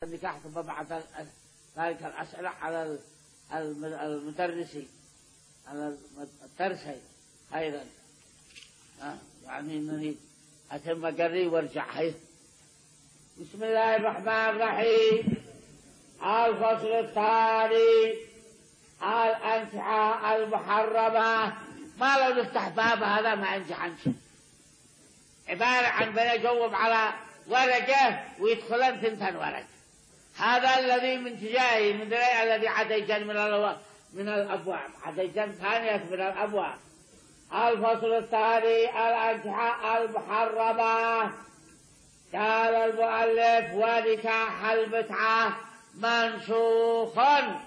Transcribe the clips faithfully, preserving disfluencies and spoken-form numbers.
النكاح ثم بعد ذلك الأسئلة على المدرسين على الدرسين أيضا. آه يعني أنني أتم قري وارجع. هاي بسم الله الرحمن الرحيم. الفصل الثاني الأنكحة المحرمة. ما لو نفتح باب هذا ما أنجح عن شيء، عبارة عن بنجوب على ورقة ويدخلن ثنتين ورقة. هذا الذي من تجاهي من دري الذي عديجا من الو... من الأبواب، عديجا ثانية من الأبواب. الفصل الثاني الأنكحة المحرمة. قال المؤلف: ونكاح المتعة منسوخ.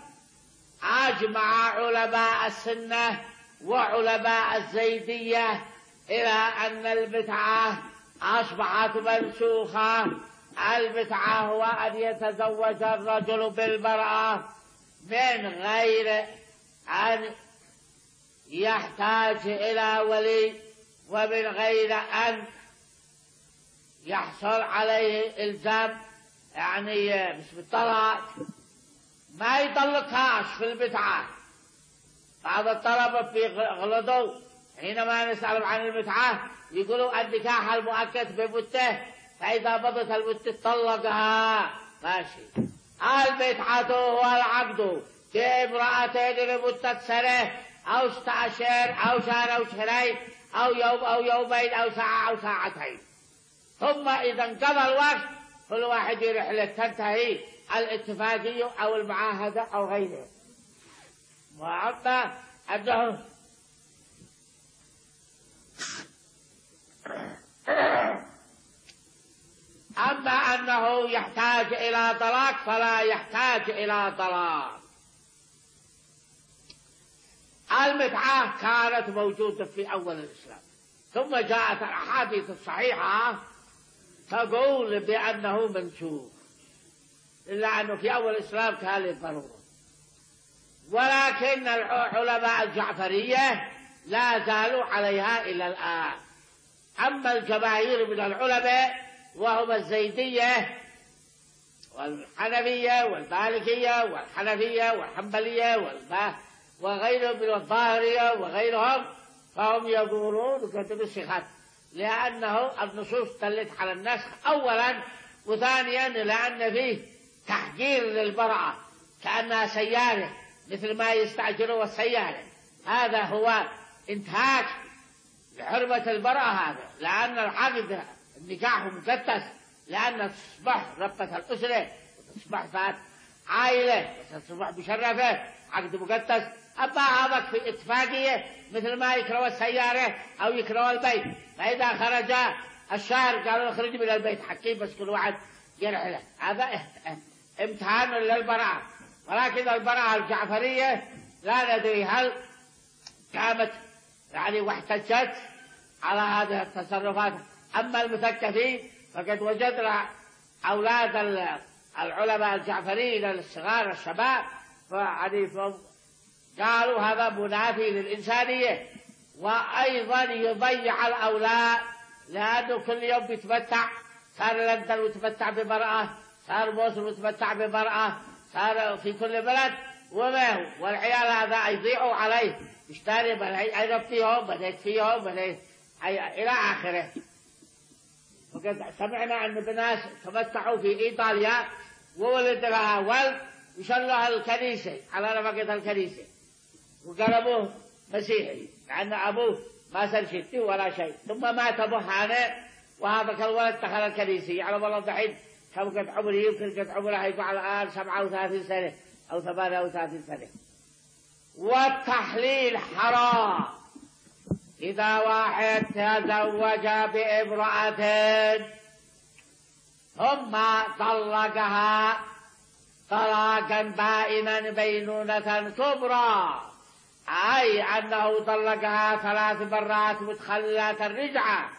أجمع علماء السنة وعلماء الزيدية إلى أن المتعة أصبحت منسوخة. المتعة هو أن يتزوج الرجل بالمرأة من غير أن يحتاج إلى ولي ومن غير أن يحصل عليه إلزام يعني باسم الطلاق. ما يطلقهاش في المتعة. بعض الطلبة في غلطوا حينما نسأل عن المتعة يقولوا النكاح المؤكد بمدة، فإذا مضت المدة طلقها. ماشي. المتعة هو العقد بامرأتين لمدة سنة أو ستة أشهر أو شهر أو شهرين أو يوم أو يومين أو ساعة أو ساعتين، ثم إذا انقضى الوقت كل واحد رحلة تنتهي الاتفاقية أو المعاهدة أو غيره. وأما أنه أما أنه يحتاج إلى طلاق فلا يحتاج إلى طلاق. المتعة كانت موجودة في أول الإسلام، ثم جاءت الأحاديث الصحيحة تقول بأنه منسوخ، إلا أنه في أول الإسلام كان للضرورة. ولكن العلماء الجعفرية لا زالوا عليها إلى الآن. أما الجماهير من العلماء وهم الزيدية والحنفية والمالكية والحنفية والحنبلية وغيرهم من الظاهرية وغيرهم، فهم يقولون كتب الصحة، لأنه النصوص دلت على النسخ أولا، وثانيا لأن فيه تحجير للمرأة كأنها سيارة مثل ما يستعجلوا السيارة. هذا هو انتهاك لحرمة المرأة هذا، لأن العقد النكاح مقدس، لأن تصبح ربة الأسرة وتصبح ذات عائلة وتصبح مشرفة، عقد مقدس. أما هذا في اتفاقية مثل ما يكرهوا السيارة أو يكرهوا البيت، فإذا خرج الشهر قالوا اخرج من البيت حكيم بس كل واحد يرحله. هذا امتحان للمرأة. ولكن المرأة الجعفرية لا ندري هل قامت يعني واحتجت على هذه التصرفات. أما المثقفين فقد وجدنا أولاد العلماء الجعفريين الصغار الشباب فعرفهم قالوا هذا منافي للإنسانية، وأيضا يضيع الأولاد، لأنه كل يوم بيتمتع، صار لندن ويتمتع بمرأة، صار موصل ويتمتع بمرأة، صار في كل بلد وما هو، والعيال هذا يضيعوا عليه، يشتري بدأ فيهم بدأ فيهم بدأ إلى آخره. وقد سمعنا أن بناس تمتعوا في إيطاليا وولد لها ولد وشلوها الكنيسة على نفقة الكنيسة وقلبوه مسيحي، لأن أبوه ما صار شتي ولا شيء، ثم مات أبوه هذا وهذا الولد دخل الكنيسة. يعلم الله دحين كم قد عمره، يمكن قد عمره يقع الآن سبعة وثلاثين سنة أو ثمانية وثلاثين سنة. والتحليل حرام إذا واحد تزوج بامرأة ثم طلقها طلاقا بائنا بينونة كبرى، أي أنه طلقها ثلاث مرات متخلات الرجعة،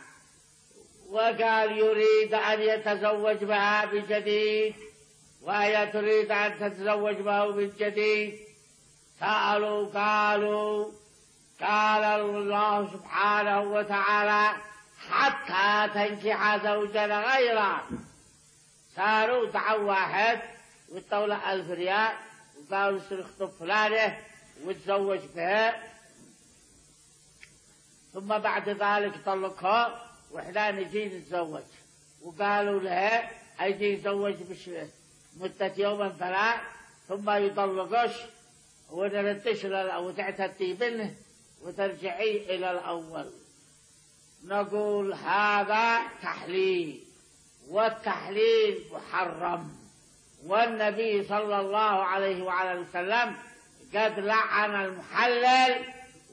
وقال يريد أن يتزوج بها من جديد وهي تريد أن تتزوج به من جديد. سألوا قالوا قال الله سبحانه وتعالى حتى تنكح زوجا غيره. صاروا دعوا واحد وادوا له ألف ريال وقالوا يصير يخطب فلانة وتزوج بها، ثم بعد ذلك طلقها وإحنا نجي نتزوج، وقالوا لها أيدي يتزوج مدة يوما ثلاث ثم يطلقش ونرتش وتعتدي منه وترجعي إلى الأول. نقول هذا تحليل، والتحليل محرم، والنبي صلى الله عليه وعلى وسلم قد لعن المحلل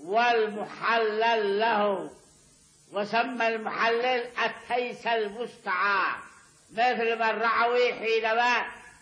والمحلل له، وسمى المحلل التيس المستعار، مثل ما الرعوي حينما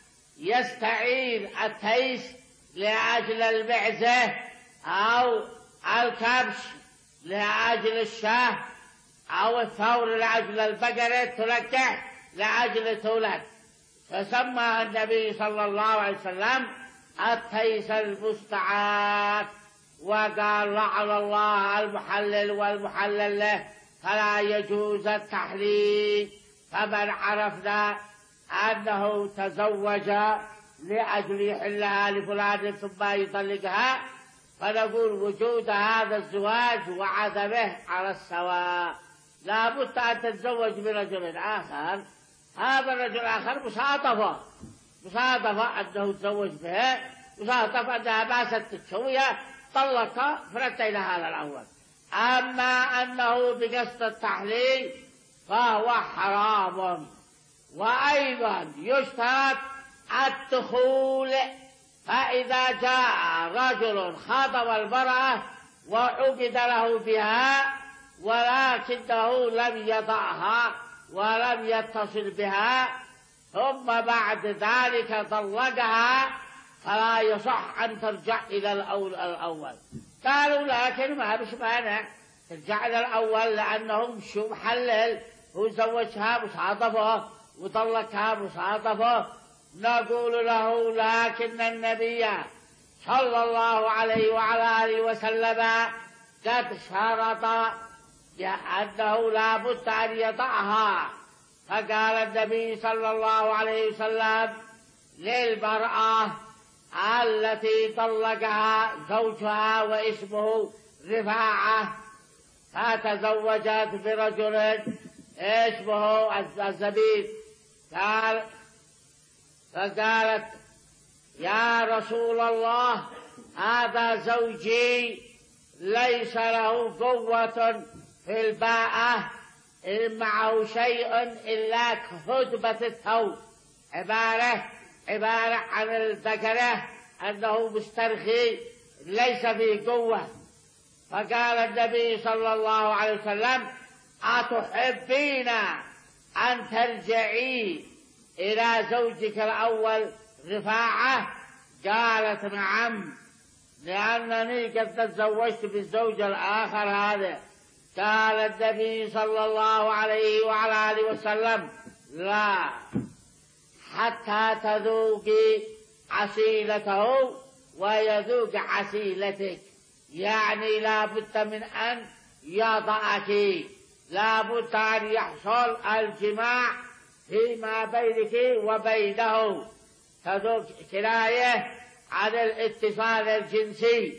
يستعير التيس لأجل المعزة أو الكبش لأجل الشاه أو الثور لأجل البقرة تلقح لأجل تولد، فسمى النبي صلى الله عليه وسلم التيس المستعار، وقال لعن الله المحلل والمحلل له، فلا يجوز التحليل. فمن عرفنا أنه تزوج لأجل يحلها لفلان ثم يطلقها، فنقول وجود هذا الزواج وعدمه على السواء. لا بد أن تتزوج برجل آخر، هذا الرجل الآخر مصادفة مصادفة أنه تزوج بها، مصادفة أنها ما ستت شوية طلق فرد إلى هذا الأول. أما أنه بقصد التحليل فهو حرام. وأيضا يشترط الدخول، فإذا جاء رجل خاطب المرأة وعقد له بها ولكنه لم يضعها ولم يتصل بها ثم بعد ذلك طلقها، فلا يصح أن ترجع إلى الأول. قالوا لكن ما بش مانع ترجع إلى الأول، لأنه مش محلل، هو زوجها مصادفة وطلقها مصادفة. نقول له لكن النبي صلى الله عليه وعلى آله وسلم قد شرط أنه لا بد أن يضعها، فقال النبي صلى الله عليه وسلم للمرأة التي طلقها زوجها واسمه رفاعة فتزوجت برجل اسمه الزبيب، قال فقالت يا رسول الله هذا زوجي ليس له قوة في الباءة إن معه شيء إلا كهدبة الثوب، عبارة عبارة عن الذكرة أنه مسترخي ليس فيه قوة. فقال النبي صلى الله عليه وسلم أتحبين أن ترجعي إلى زوجك الأول رفاعة؟ قالت نعم، لأنني قد تزوجت بالزوج الآخر هذا. قال النبي صلى الله عليه وعلى آله وسلم لا، حتى تذوقي عسيلته ويذوق عسيلتك، يعني لا بد من أن يضعك، لا بد أن يحصل الجماع فيما بينك وبينه، تذوق كناية عن الاتصال الجنسي.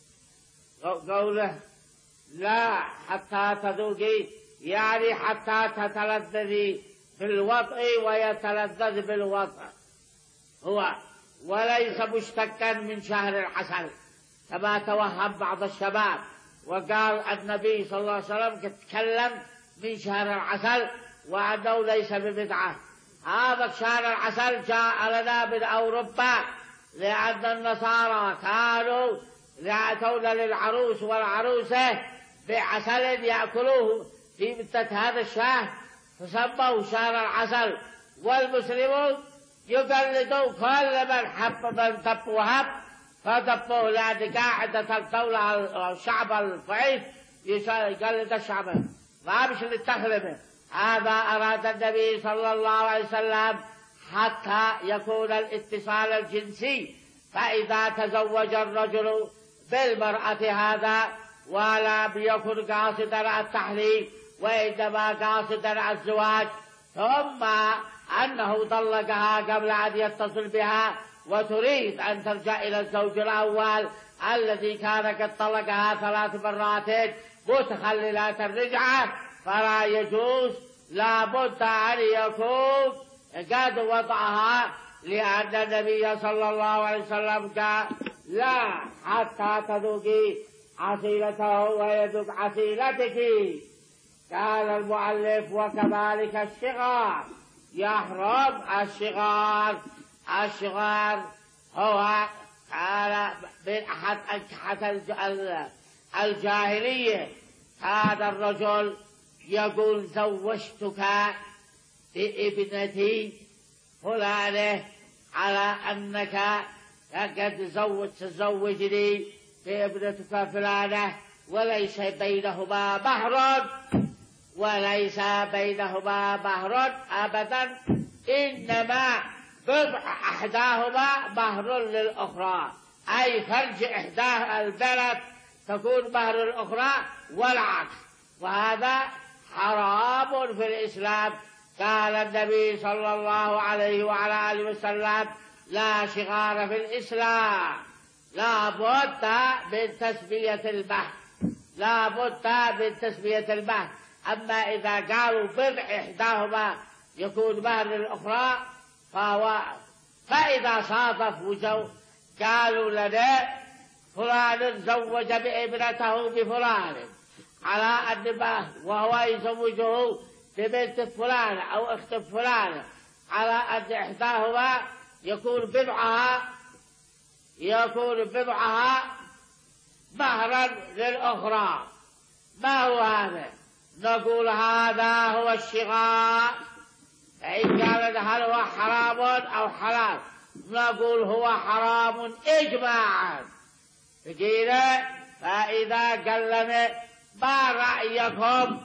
قوله لا حتى تذوقي يعني حتى تتلذذي بالوطء ويتلذذ بالوطء هو، وليس مشتقا من شهر العسل كما توهم بعض الشباب، وقال النبي صلى الله عليه وسلم قد تكلم من شهر العسل وأنه ليس ببدعة. هذا شهر العسل جاء لنا من أوروبا، لأن النصارى كانوا يأتون للعروس والعروسة بعسل يأكلوه في مدة هذا الشهر فسموه شهر العسل، والمسلمون يقلدوا كل من حب من دب وهب فدبوه، لأن قاعدة الدولة الشعب الضعيف يقلد الشعب ما مش للتخلبة. هذا أراد النبي صلى الله عليه وسلم حتى يكون الاتصال الجنسي، فإذا تزوج الرجل بالمرأة هذا ولم يكن قاصدا التحليل وإنما قاصدا الزواج ثم أنه طلقها قبل أن يتصل بها وتريد أن ترجع إلى الزوج الأول الذي كان قد طلقها ثلاث مرات متخللات الرجعة، فلا يجوز، لا بد أن يكون قد وضعها، لأن النبي صلى الله عليه وسلم قال لا حتى تذوقي عسيلته ويذوق عسيلتك. قال المؤلف وكذلك الشغار، يحرم الشغار. الشغار هو قال من أحد أنكحة الجاهلية، هذا الرجل يقول زوجتك بابنتي فلانة على أنك قد تزوجني بابنتك فلانة، وليس بينهما مهر، وليس بينهما مهر أبدا، إنما بضع أحداهما مهر للأخرى، أي فرج إحداه البنت تكون مهر الأخرى والعكس، وهذا حرام في الإسلام. قال النبي صلى الله عليه وعلى آله وسلم لا شغار في الإسلام، لا بد من تسمية المهر، لا بد من تسمية المهر. أما إذا قالوا بضع إحداهما يكون مهر للأخرى فهو، فإذا صادف وجو قالوا لنا فلان زوج بابنته بفلان على أن وهو يزوجه ببنت فلان أو أخت فلان على أن إحداهما يكون بضعها يكون بضعها مهرا للأخرى، ما هو هذا؟ نقول هذا هو الشغار. فإن قال هل هو حرام أو حلال؟ نقول هو حرام إجماعا. فقيل فإذا قال لنا ما رأيكم،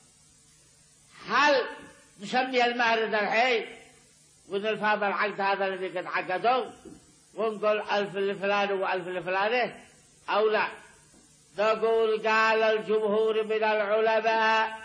هل نسمي المهر ذا الحين ونلفهم العقد هذا الذي قد عقدوا ونقول ألف لفلان وألف لفلانه أو لا؟ نقول قال الجمهور من العلماء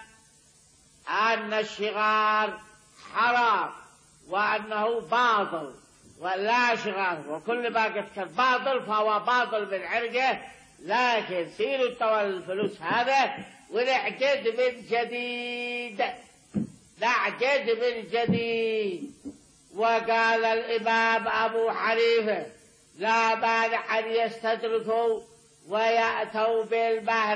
أن الشغار حرام وأنه باطل ولا شغار، وكل ما قد كان باطل فهو باطل من عرقه، لكن سيروا تولى الفلوس هذا ونعقد من جديد، نعقد من جديد. وقال الإمام أبو حنيفة لا مانع أن يستدركوا ويأتوا بالمهر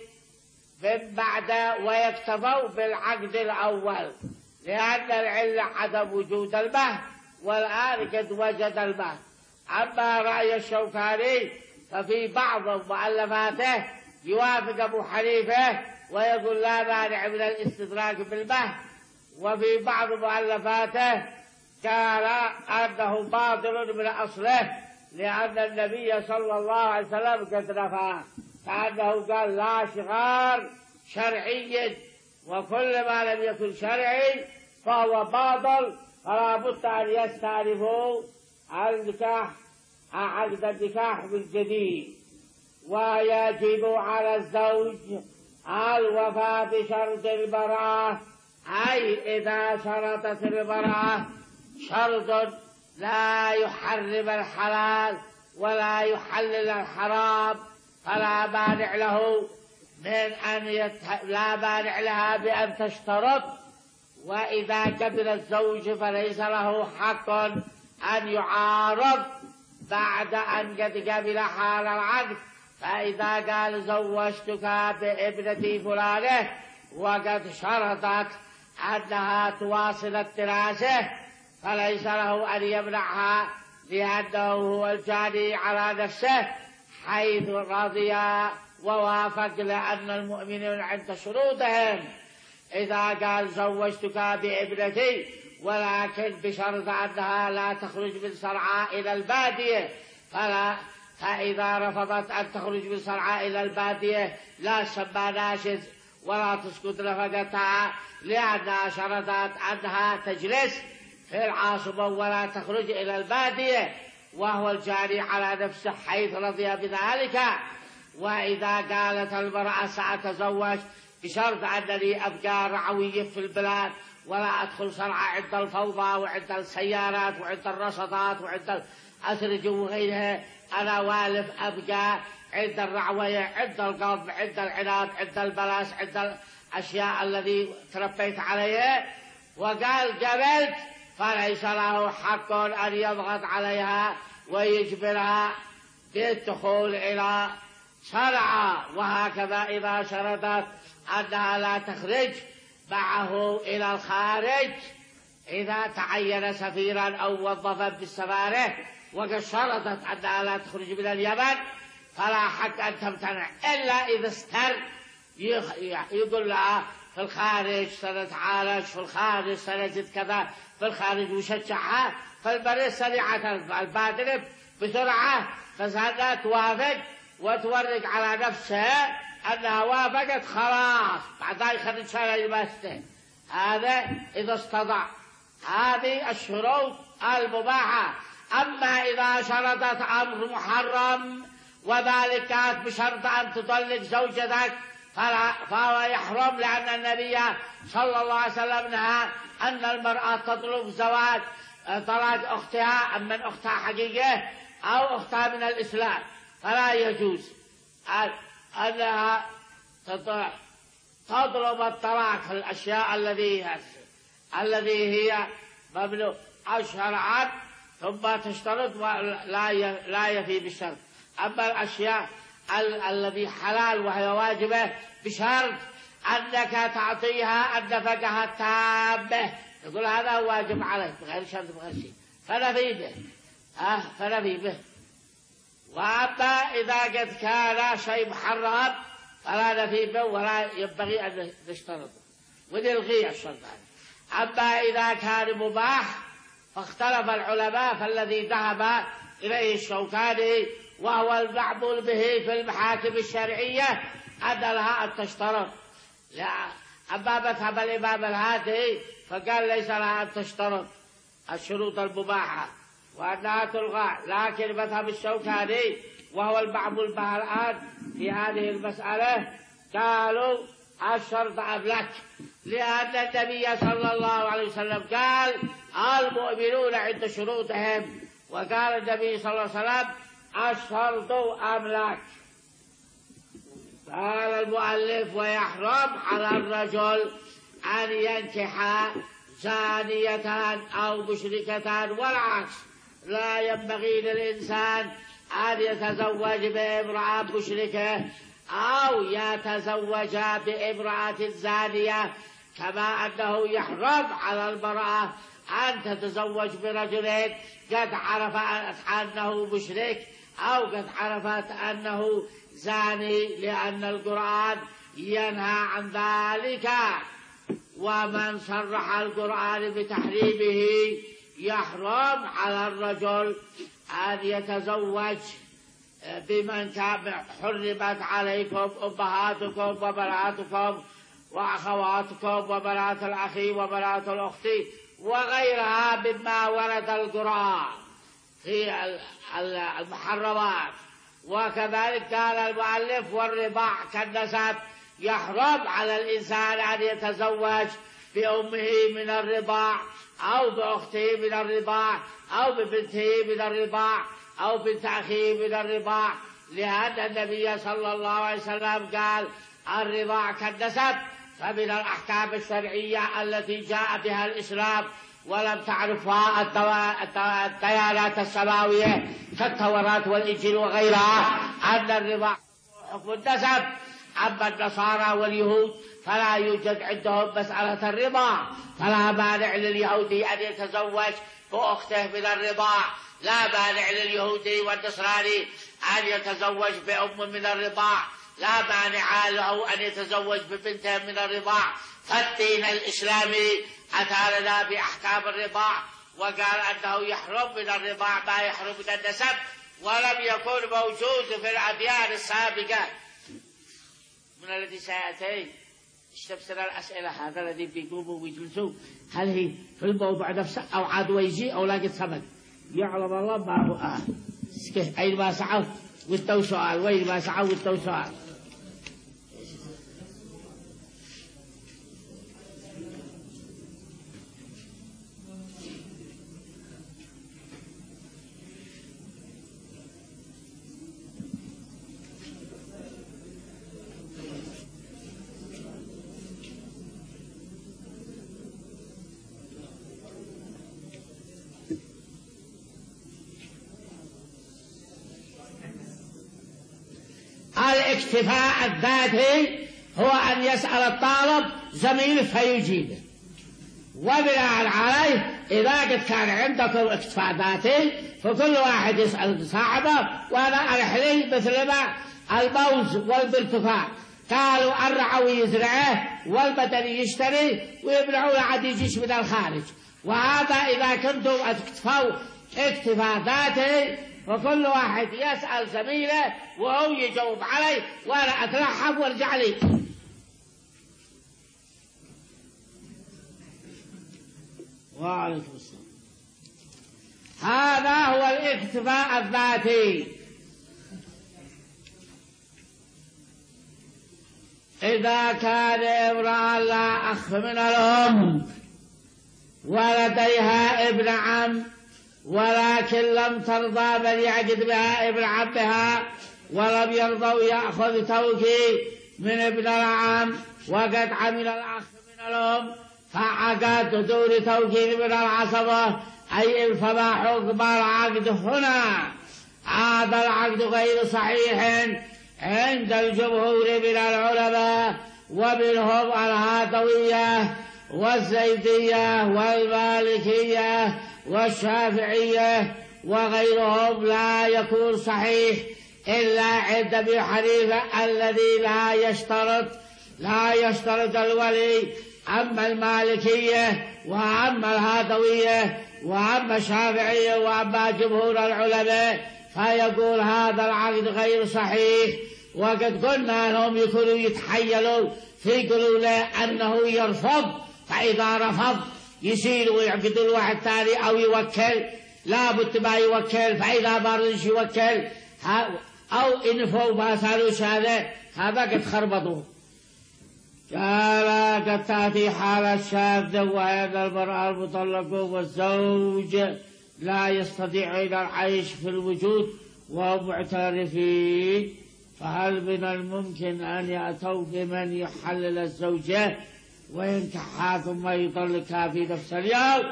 من بعد ويكتفوا بالعقد الأول، لأن العلة عدم وجود المهر، والآن قد وجد المهر. أما رأي الشوكاني ففي بعض مؤلفاته يوافق أبو حنيفة ويقول لا مانع من الاستدراك بالمهر، وفي بعض مؤلفاته قال أنه باطل من أصله، لأن النبي صلى الله عليه وسلم قد نفاه، كأنه قال لا شغار شرعي، وكل ما لم يكن شرعي فهو باطل، فلا بد أن يستأنفوا النكاح عقد النكاح بالجديد. ويجب على الزوج الوفاء بشرط البراءة، أي إذا شرطت المرأة شرط لا يحرم الحلال ولا يحلل الحرام فلا مانع له من أن يت... لا مانع لها بأن تشترط. وإذا قبل الزوج فليس له حق أن يعارض بعد أن قد قبل حال العقد. فإذا قال زوجتك بابنتي فلانة وقد شرطت أنها تواصل الدراسة فليس له أن يمنعها، لأنه هو الجاني على نفسه حيث رضي ووافق، لأن المؤمنين عند شروطهم. إذا قال زوجتك بابنتي ولكن بشرط أنها لا تخرج من صنعاء إلى البادية، فلا فإذا رفضت أن تخرج من صنعاء إلى البادية لا سمى ناشز ولا تسقط نفقتها، لأنها شرطت أنها تجلس في العاصمة ولا تخرج إلى البادية، وهو الجاري على نفسه حيث رضي بذلك. وإذا قالت المرأة سأتزوج بشرط أنني أبقى رعوية في البلاد ولا أدخل صنعاء عند الفوضى وعند السيارات وعند الرصدات وعند الأسرج وغيرها. أنا والف أبقى عند الرعوية، عند القضب، عند العناد، عند البلاس، عند الأشياء الذي تربيت عليها. وقال قبلت فليس له حق أن يضغط عليها ويجبرها بالدخول إلى صنعاء. وهكذا إذا شرطت أنها لا تخرج معه إلى الخارج، إذا تعين سفيرا أو موظفا بالسفارة وقد شرطت أنها لا تخرج من اليمن فلا حق أن تمتنع، إلا إذا استر يقول لها في الخارج سنتعالج، في الخارج سنجد كذا، في الخارج وشجعها. فالمريض سريعة البادرة بسرعة فسهلها توافق وتورق على نفسها أنها وافقت خلاص، بعدها يخرج شارع المسجد. هذا إذا استطاع. هذه الشروط المباحة. أما إذا شرطت أمر محرم وذلك كانت بشرط أن تطلق زوجتك فهو يحرم، لأن النبي صلى الله عليه وسلم نهى أن المرأة تطلب زواج طلاق أختها من أختها حقيقة أو أختها من الإسلام، فلا يجوز أنها تطلب الطلاق في الأشياء الذي الذي هي ممنوع شرعا ثم تشترط لا يفي بالشرط. أما الأشياء الذي حلال وهي واجبة بشرط أنك تعطيها النفقة التامة، يقول هذا واجب عليك بغير شرط بغير شيء فنفي به أه فنفي به. وأما إذا قد كان شيء محرم فلا نفي به ولا ينبغي أن نشترطه ونلغي الشرط. أما إذا كان مباح فاختلف العلماء، فالذي ذهب إليه الشوكاني وهو المعمول به في المحاكم الشرعية أن لها أن تشترط. لا، أما مذهب الإمام الهادي فقال ليس لها أن تشترط الشروط المباحة وأنها تلغى. لكن مذهب الشوكاني وهو المعمول به الآن في هذه المسألة قالوا الشرط أملك، لأن النبي صلى الله عليه وسلم قال المؤمنون عند شروطهم، وقال النبي صلى الله عليه وسلم الشرط أملك. قال المؤلف ويحرم على الرجل أن ينكح زانية أو مشركة، والعكس لا ينبغي للإنسان أن يتزوج بامرأة مشركة أو يتزوج بامرأة زانية، كما أنه يحرم على المرأة أن تتزوج برجل قد عرفت أنه مشرك أو قد عرفت أنه زاني، لأن القرآن ينهى عن ذلك. ومن صرح القرآن بتحريمه يحرم على الرجل أن يتزوج بمن كان حرمت عليكم أمهاتكم وبناتكم وأخواتكم وبنات الأخ وبنات الأخت وغيرها مما ورد القرآن في المحرمات. وكذلك قال المؤلف والرضاع كالنسب، يحرم على الإنسان أن يتزوج بأمه من الرضاع أو بأخته من الرضاع أو ببنته من الرضاع أو بنت أخيه من الرضاع، لأن النبي صلى الله عليه وسلم قال الرضاع كالنسب. فمن الأحكام الشرعية التي جاء بها الإسلام ولم تعرفها الديانات السماوية كالتوراة والإنجيل وغيرها أن الرضاع حكم النسب. أما النصارى واليهود فلا يوجد عندهم مسألة الرضاع، فلا مانع لليهودي أن يتزوج بأخته من الرضاع، لا مانع لليهودي والنصراني أن يتزوج بأم من الرضاع، لا مانع له أن يتزوج ببنته من الرضاع. فالدين الإسلامي أتى لنا بأحكام الرضاع وقال أنه يحرم من الرضاع ما يحرم من النسب، ولم يكن موجود في الأديان السابقة. من الذي سيأتي استفسر الأسئلة هذا الذي بيقوموا ويجلسوا هل هي في الموضوع نفسه أو عاد ويجي أو لاقي ثمن يعلم الله ما هو آه أين ما سعوا والتو سؤال وين ما سعوا والتو سؤال. والاكتفاء الذاتي هو أن يسأل الطالب زميله فيجيبه، وبناء عليه إذا قد كان عندكم اكتفاء ذاتي فكل واحد يسأل صاحبه. وأنا أرح لي مثل ما الموز والبرتقال قالوا الرعوي يزرعه والبدني يشتري ويبلعوا عاد يجيش من الخارج. وهذا إذا كنتم اكتفوا اكتفاء ذاتي فكل واحد يسأل زميله وهو يجاوب عليه، وأنا أترحب وارجع لي. وعليكم السلام. هذا هو الاكتفاء الذاتي. إذا كان امرأة لا أخ من الأم ولديها ابن عم ولكن لم ترضى بل يعقد بها ابن عمها ولم يرضوا يأخذ توكيل من ابن العم وقد عمل الأخ من الأم فعقد دون توكيل من العصبة، أي فما حكم العقد هنا؟ هذا العقد غير صحيح عند الجمهور من العلماء، ومنهم الهاتوية والزيدية والمالكية والشافعية وغيرهم. لا يكون صحيح إلا عند أبي حنيفة الذي لا يشترط لا يشترط الولي. أما المالكية وأما الهاتوية وأما الشافعية وأما جمهور العلماء فيقول هذا العقد غير صحيح. وقد قلنا لهم يكونوا يتحيلوا في قلوله أنه يرفض، فإذا رفض يصير ويعقدوا الواحد ثاني أو يوكل، لا بد ما يوكل، فإذا ما رضيش يوكل أو إنفوا ما سالوش هذا هذا قد خربطوا. قال قد تأتي حالة شاذة وهي المرأة المطلقة والزوج لا يستطيعون العيش في الوجود وهم معترفين، فهل من الممكن أن يأتوا بمن يحلل الزوجة وينكحها ثم يطلقها في نفس اليوم؟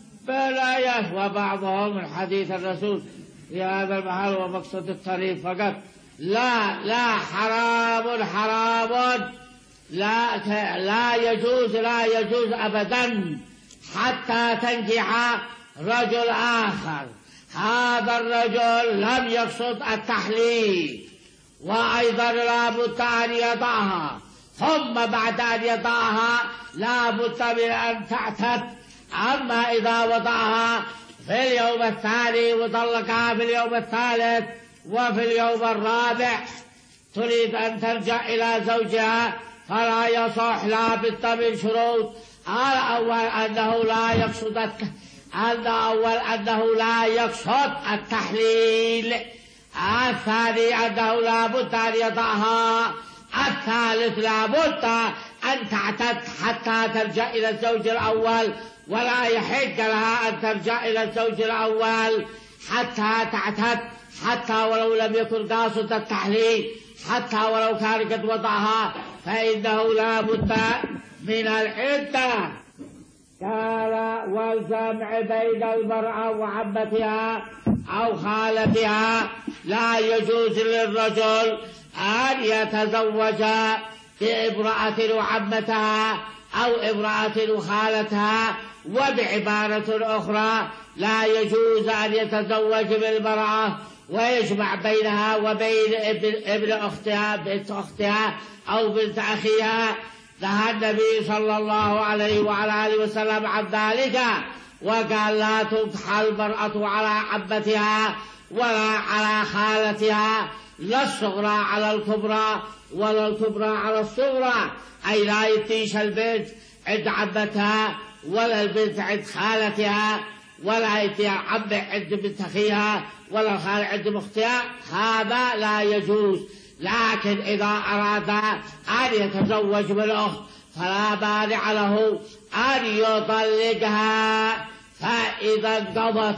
بلا. وبعضهم من حديث الرسول في هذا المحل ومقصد الطريق فقط. لا لا حرام حرام لا لا يجوز لا يجوز أبدا حتى تنكح رجل آخر. هذا الرجل لم يقصد التحليل، وأيضا لا بد أن يضعها، ثم بعد أن يضعها لا بد من أن تعتد. أما إذا وضعها في اليوم الثاني وطلقها في اليوم الثالث وفي اليوم الرابع تريد أن ترجع إلى زوجها فلا يصح، لا بد من شروط. الأول أنه لا يقصد الأول أنه لا يقصد التحليل، الثاني أنه لا بد أن يضعها، الثالث لا بد أن تعتد حتى ترجع إلى الزوج الأول، ولا يحق لها أن ترجع إلى الزوج الأول حتى تعتد، حتى ولو لم يكن قاصد التحليل، حتى ولو كان قد وضعها فإنه لا بد من العدة. قال والجمع بين المرأة وعمتها أو خالتها. لا يجوز للرجل أن يتزوج بامرأة وعمتها أو امرأة وخالتها. وبعبارة أخرى لا يجوز أن يتزوج بالمرأة ويجمع بينها وبين ابن, ابن أختها بنت أختها أو بنت أخيها. نهى النبي صلى الله عليه وعلى آله وسلم عن ذلك، وقال لا تنكح المرأة على عمتها ولا على خالتها، لا الصغرى على الكبرى ولا الكبرى على الصغرى. أي لا يتيش البنت عند عمتها ولا البنت عند خالتها ولا يتي العم عند بنت أخيها ولا الخال عند أختها، هذا لا يجوز. لكن إذا أراد أن يتزوج بالأخت فلا مانع له أن يطلقها، فإذا انقضت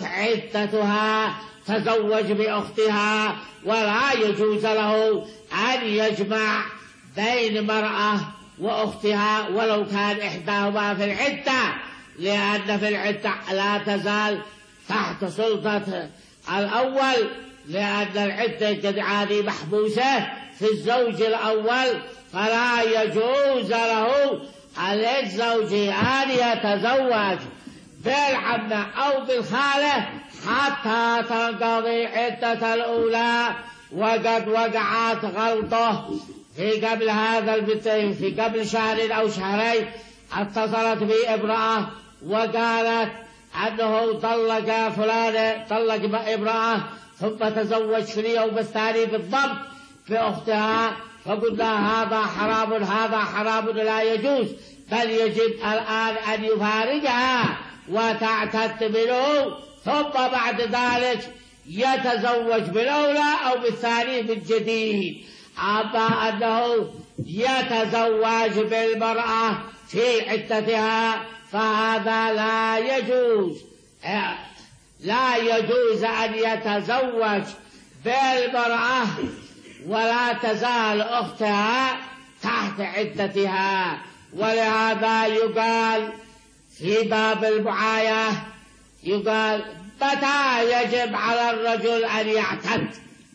عدتها تزوج بأختها. ولا يجوز له أن يجمع بين مرأة وأختها ولو كان إحداهما في العدة، لأن في العدة لا تزال تحت سلطة الأول لأن العدة قد عادي محبوسة في الزوج الأول، فلا يجوز له للزوج أن يتزوج بالعمة أو بالخالة حتى تنقضي عدة الأولى. وقد وقعت غلطة في قبل هذا البنتين، في قبل شهر أو شهرين اتصلت بي امرأة وقالت أنه طلق فلانة، طلق امرأة ثم تزوج في اليوم الثاني بالضبط بأختها، فقلنا هذا حرام، هذا حرام لا يجوز، بل يجب الآن أن يفارقها وتعتد منه، ثم بعد ذلك يتزوج بالأولى أو بالثاني من جديد. أما أنه يتزوج بالمرأة في عدتها فهذا لا يجوز، لا يجوز أن يتزوج بالمرأة ولا تزال أختها تحت عدتها. ولهذا يقال في باب المعاية، يقال متى يجب على الرجل أن يعتد؟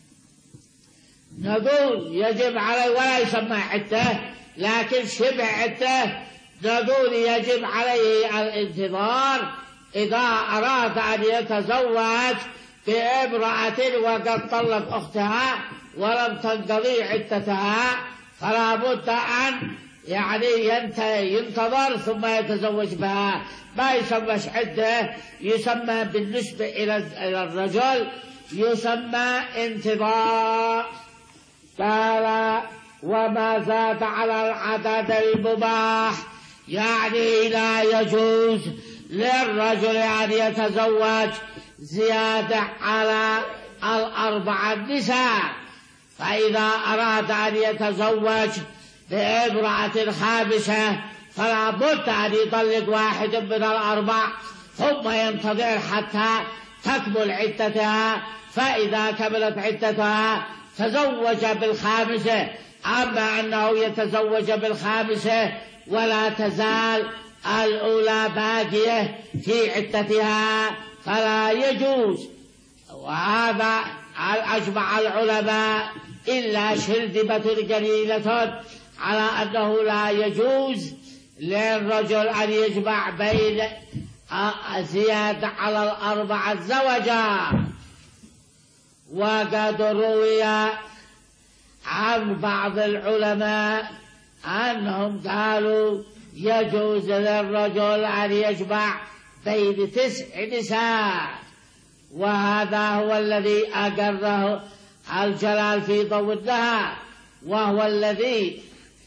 نقول يجب عليه ولا يسمى عدة لكن شبه عدة، نقول يجب عليه الانتظار إذا أراد أن يتزوج بامرأة وقد طلق أختها ولم تنقضي عدتها، فلا بد أن يعني ينتظر ثم يتزوج بها. ما يسمى عدة، يسمى بالنسبة إلى الرجل يسمى انتظار. قال وما زاد على العدد المباح، يعني لا يجوز للرجل أن يتزوج زيادة على الأربع النساء. فإذا أراد أن يتزوج بامرأة خامسة فلا بد أن يطلق واحد من الأربع ثم ينتظر حتى تكمل عدتها، فإذا كملت عدتها تزوج بالخامسة. أما أنه يتزوج بالخامسة ولا تزال الأولى باقية في عدتها فلا يجوز. وهذا أجمع العلماء إلا شرذمة قليلة على أنه لا يجوز للرجل أن يجمع بين زيادة على الأربع الزوجات. وقد روي عن بعض العلماء أنهم قالوا يجوز للرجل أن يجمع بين تسع نساء، وهذا هو الذي أقره الجلال في ضوء النهار، وهو الذي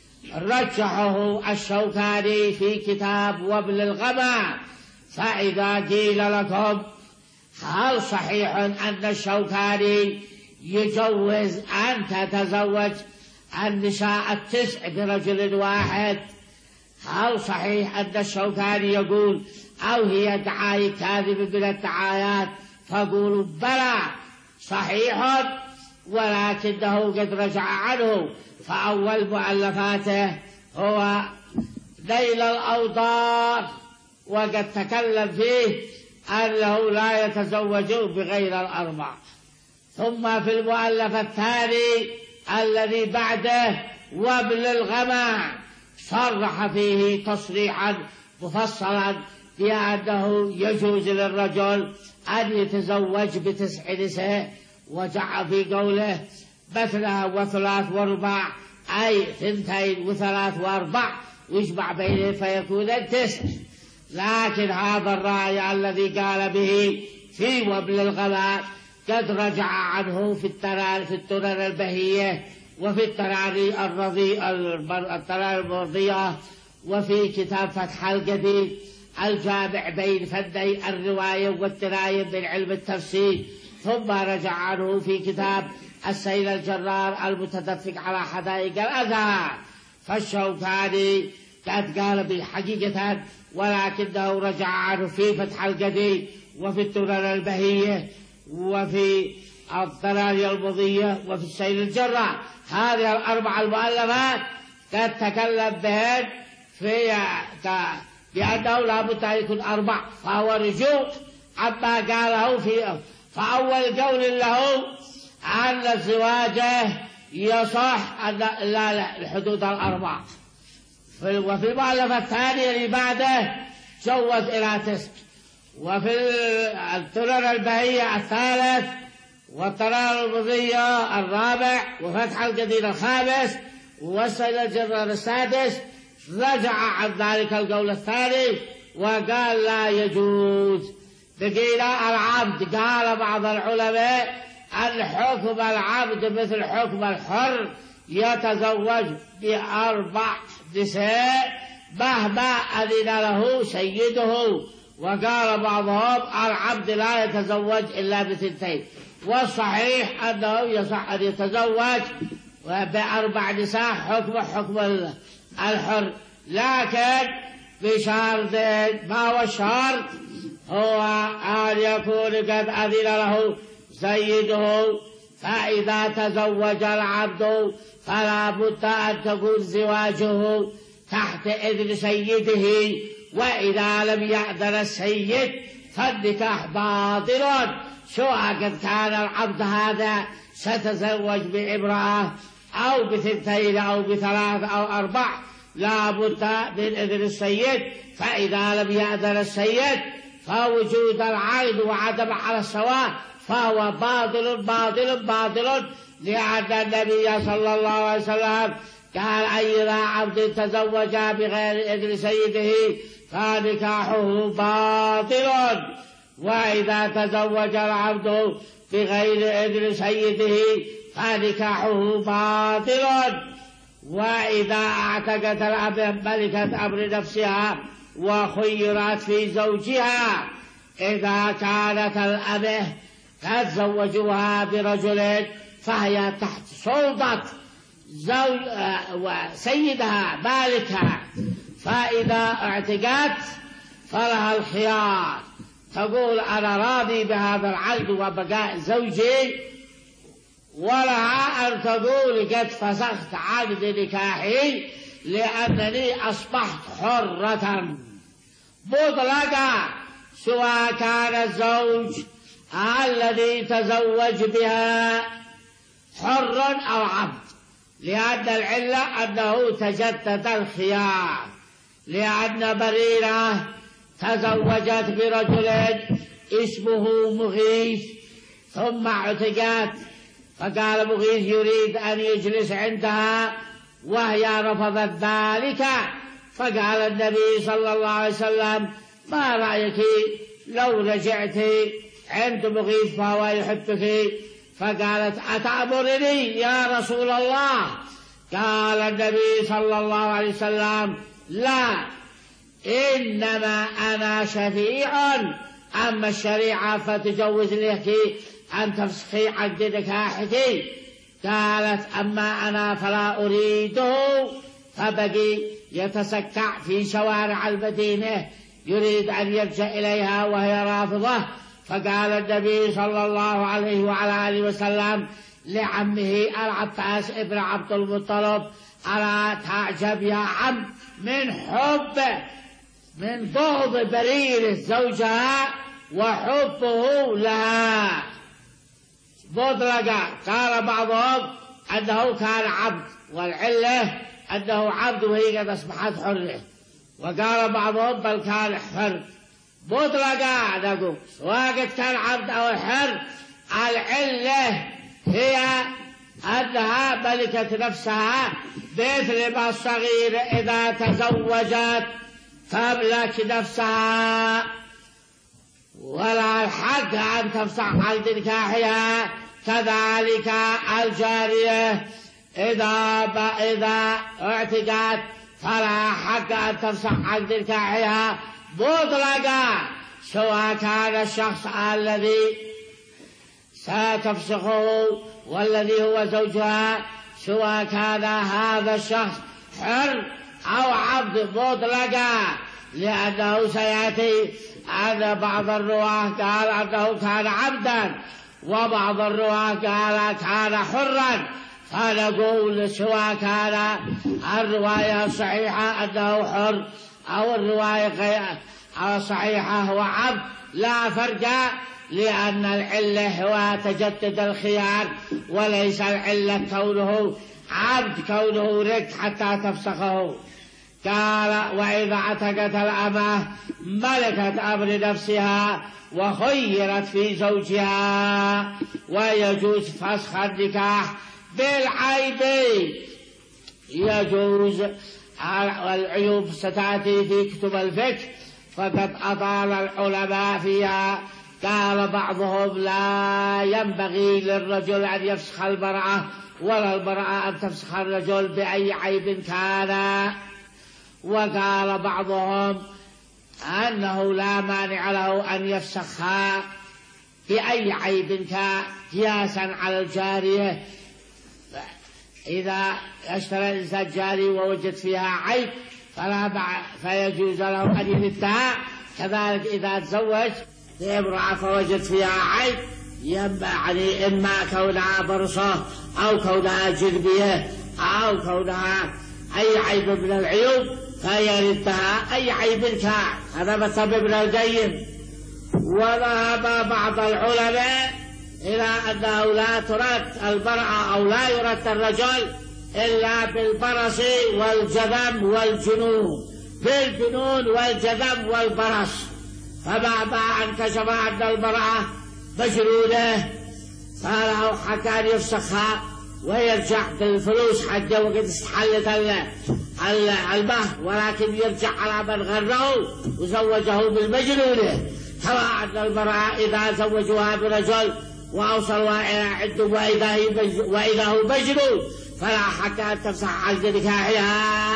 رجحه الشوكاني في كتاب وابل الغمام. فإذا قيل لكم هل صحيح أن الشوكاني يجوز أن تتزوج النساء التسع برجل واحد؟ هل صحيح أن الشوكاني يقول أو هي دعاية كاذبة من الدعايات؟ فقولوا بلى صحيح، ولكنه قد رجع عنه. فأول مؤلفاته هو نيل الأوطار، وقد تكلم فيه أنه لا يتزوج بغير الأربع. ثم في المؤلف الثاني الذي بعده وابل الغمام صرح فيه تصريحا مفصلا بأنه يجوز للرجل أن يتزوج بتسع نساء، وجعل في قوله مثنى وثلاث ورباع، أي ثنتين وثلاث وأربع، ويجمع بينه فيكون التسع. لكن هذا الرأي الذي قال به في وابل الغمام قد رجع عنه في الترار في الترر البهية وفي التراري الرضي الترار المرضية، وفي كتاب فتح القدير الجامع بين فني الرواية والترايم من علم التفسير. ثم رجع عنه في كتاب السيل الجرار المتدفق على حدائق الأزهار. فالشوكاني قد قال بالحقيقة، ولكنه رجع عنه في فتح القدير وفي الترر البهية وفي التراري المضية وفي السيل الجرار. هذه الأربع المؤلفات قد تكلم بهن في بأنه لا بد أن يكون أربع، فهو رجوع عما قاله في فأول قول له أن زواجه يصح لا لا الحدود الأربع. وفي المؤلفة الثانية اللي بعده جوز إلى تسع. وفي الدرر البهية الثالث، والطرار البضية الرابع، وفتح القدير الخامس، ووسل الجرار السادس، رجع عن ذلك القول الثاني وقال لا يجوز. بقيل العبد، قال بعض العلماء أن حكم العبد مثل حكم الحر، يتزوج بأربع نساء مهما أذن له سيده. وقال بعضهم العبد لا يتزوج إلا بثنتين، والصحيح أنه يصح أن يتزوج بأربع نساء حكم حكم الحر، لكن بشرط. ما هو الشرط؟ هو أن يكون قد أذن له سيده. فإذا تزوج العبد فلا بد أن تكون زواجه تحت إذن سيده، وإذا لم يأذن السيد فالنكاح باطل، سواء قد كان العبد هذا ستزوج بامرأة أو بثنتين أو بثلاث أو أربع، لا بد من إذن السيد. فإذا لم يأذن السيد فوجود العقد وعدم على السواء فهو باطل باطل باطل، لأن النبي صلى الله عليه وسلم قال أيما عبد تزوج بغير إذن سيده فنكاحه باطل. وإذا تزوج العبد بغير إذن سيده فنكاحه باطل. وإذا اعتقت الأمة ملكة أمر نفسها وخيرت في زوجها، إذا كانت الأمة قد زوجوها برجل فهي تحت سلطة زوج وسيدها مالكها، فإذا اعتقت فلها الخيار، تقول أنا راضي بهذا العقد وبقاء زوجي، ولها أن تقول قد فسخت عقد نكاحي لأنني أصبحت حرة مطلقة، سواء كان الزوج الذي تزوج بها حر أو عبد، لأن العلة أنه تجدد الخيار. لأن بريرة تزوجت برجل اسمه مغيث ثم اعتقت، فقال مغيث يريد أن يجلس عندها وهي رفضت ذلك، فقال النبي صلى الله عليه وسلم ما رأيك لو رجعت عند مغيث فهو يحبك؟ فقالت أتأمرني يا رسول الله؟ قال النبي صلى الله عليه وسلم لا، إنما أنا شفيع، أما الشريعة فتجوز لك أن تفسخي عقد نكاحك. قالت أما أنا فلا أريده، فبقي يتسكع في شوارع المدينة يريد أن يرجع إليها وهي رافضة. فقال النبي صلى الله عليه وعلى آله وسلم لعمه العباس ابن عبد المطلب ألا تعجب يا عم من حب من بغض بريرة زوجها وحبه لها مطلقا. قال بعضهم أنه كان عبد، والعلة أنه عبد وهي قد أصبحت حرة، وقال بعضهم بل كان حر مطلقا. نقول سواء كان عبد أو حر، العلة هي أنها ملكة نفسها، مثل ما الصغير إذا تزوجت تملك نفسها ولا الحق أن تفسخ عقد نكاحها، كذلك الجارية إذا إذا اعتقت فلا حق أن تفسخ عقد نكاحها مطلقا، سواء كان الشخص الذي ستفسخه والذي هو زوجها، سواء كان هذا الشخص حر أو عبد مطلقا، لأنه سيأتي أن بعض الرواة قال أنه كان عبدا وبعض الرواة قال كان حرا. فنقول سواء كان الرواية الصحيحة أنه حر أو الرواية الصحيحة هو عبد لا فرق لأن العلة هو تجدد الخيار، وليس العلة كونه عبد، كونه رق حتى تفسخه. قال: وإذا عتقت الأمة ملكت أمر نفسها وخيرت في زوجها. ويجوز فسخ النكاح بالعيب، يجوز. والعيوب ستأتي في كتب الفقه، فقد أطال العلماء فيها. قال بعضهم: لا ينبغي للرجل أن يفسخ المرأة، ولا المرأة أن تفسخ الرجل بأي عيب كان. وقال بعضهم أنه لا مانع له أن يفسخها بأي عيب كان، قياسا على الجارية. إذا اشترى الإنسان جاري ووجد فيها عيب فلا فيجوز له أن يردها. كذلك إذا تزوج بامرأة فوجد فيها عيب، يعني إما كونها برصة أو كونها جربية أو كونها أي عيب من العيوب فيردها أي عيب كان. هذا مذهب ابن القيم. وذهب بعض العلماء إلى أنه لا ترد المرأة أو لا يرد الرجل إلا بالبرص والجذب والجنون، بالجنون والجذب والبرص. فبعد أن كشف أن المرأة مجنونة فله حتى أن يفسخها ويرجع بالفلوس حتى وقد استحلت المهر، ولكن يرجع على من غره وزوجه بالمجنونة. سواء أن المرأة إذا زوجوها برجل وأوصلوا إلى عده وإذا, وإذا هو مجنون فلا حتى أن تفسخ عقد نكاحها،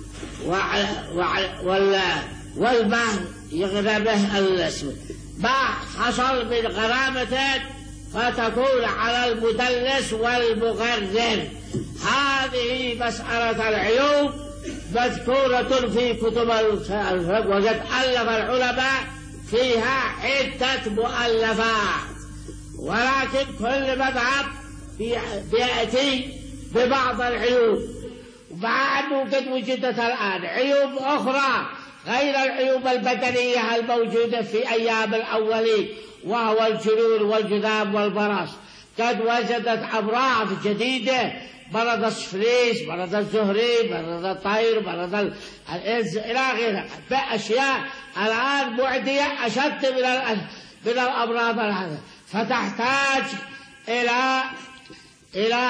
والمهر يغرمه الاسم. ما حصل من غرامة فتكون على المدلس والمغرر. هذه مسألة العيوب مذكورة في كتب الفقه، وقد ألف العلماء فيها عدة مؤلفات، ولكن كل مذهب بيأتي ببعض العيوب، مع أنه قد وجدت الآن عيوب أخرى غير العيوب البدنية الموجودة في أيام الأولين، وهو الجنون والجذام والبرص. قد وجدت أمراض جديدة، مرض السفليس، مرض الزهري، مرض الطير، مرض الإنس إلى غيرها، بأشياء الآن معدية أشد من من الأمراض هذا، فتحتاج إلى إلى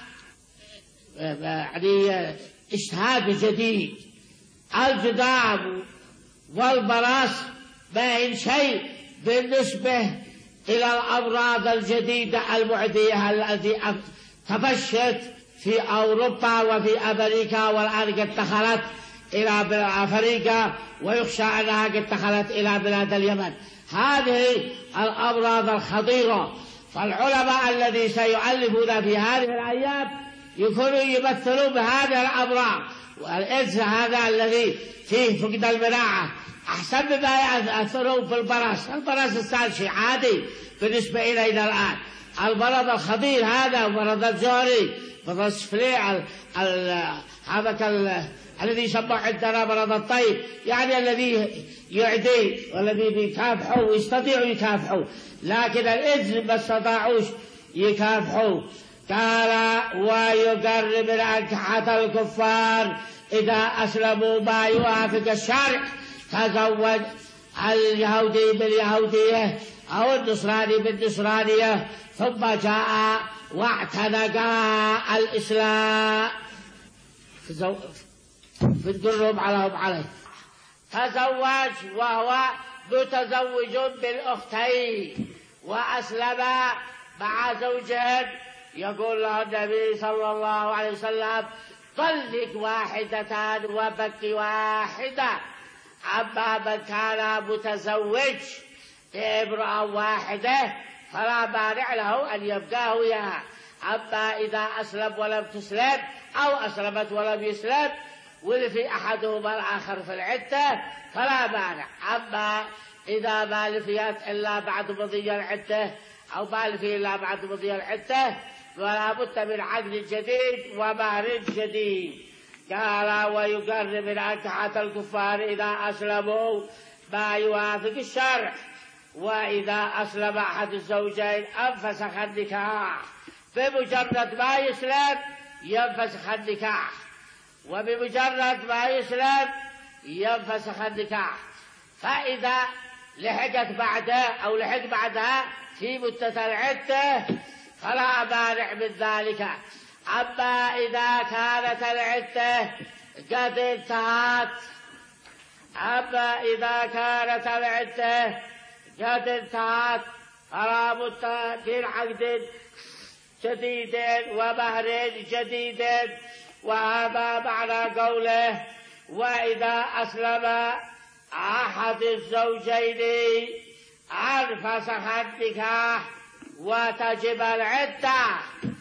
يعني اجتهاد جديد. الجذام والبرص ما هي شيء بالنسبة إلى الأمراض الجديدة المعدية التي تفشت في أوروبا وفي أمريكا، والآن قد دخلت إلى بلاد أفريقيا، ويخشى أنها قد دخلت إلى بلاد اليمن. هذه الأمراض الخطيرة، فالعلماء الذي سيؤلفون في هذه الأيام يكونوا يمثلون بهذه الأمراض. والإنس هذا الذي فيه فقد المناعة أحسن مما يأثرون في البرص. البرص الثاني شيء عادي بالنسبة إلينا الآن. المرض الخطير هذا مرض الزهري، مرض السفلي، هذا الذي يسمى عندنا مرض الطيب، يعني الذي يعدي والذي يكافحوا ويستطيعوا يكافحوا، لكن الإنس ما استطاعوش يكافحوا. قال: ويقرب الأنكحة الكفار إذا أسلموا ما يوافق الشرع. تزوج اليهودي باليهودية أو النصراني بالنصرانية ثم جاء واعتنقا الإسلام فنقرهم عليهم عليه. تزوج وهو متزوج بالأختين وأسلم مع زوجهم، يقول له النبي صلى الله عليه وسلم: طلق واحدة وبك واحدة. أما من كان متزوج بامرأة واحدة فلا مانع له أن يبقاه وياها. أما إذا أسلم ولم تسلم أو أسلمت ولم يسلم ولفي أحدهما الآخر في العدة فلا مانع. أما إذا ما لفيت إلا بعد مضي العدة أو ما لفي إلا بعد مضي العدة ولا بد من عقد جديد ومهر جديد. قال: ويقرب الأنكحة الكفار إذا أسلموا ما يوافق الشرع. وإذا أسلم أحد الزوجين انفسخ النكاح، بمجرد ما يسلم ينفسخ النكاح، وبمجرد ما يسلم ينفسخ النكاح. فإذا لحقت بعده أو لحق بعدها في مدة العدة فلا مانع من ذلك. أما إذا كانت العدة قد انتهت أما إذا كانت العدة قد انتهت فلا بد من عقد جديد ومهر جديد. وهذا معنى قوله وإذا أسلم أحد الزوجين انفسخ النكاح وتجب العدة.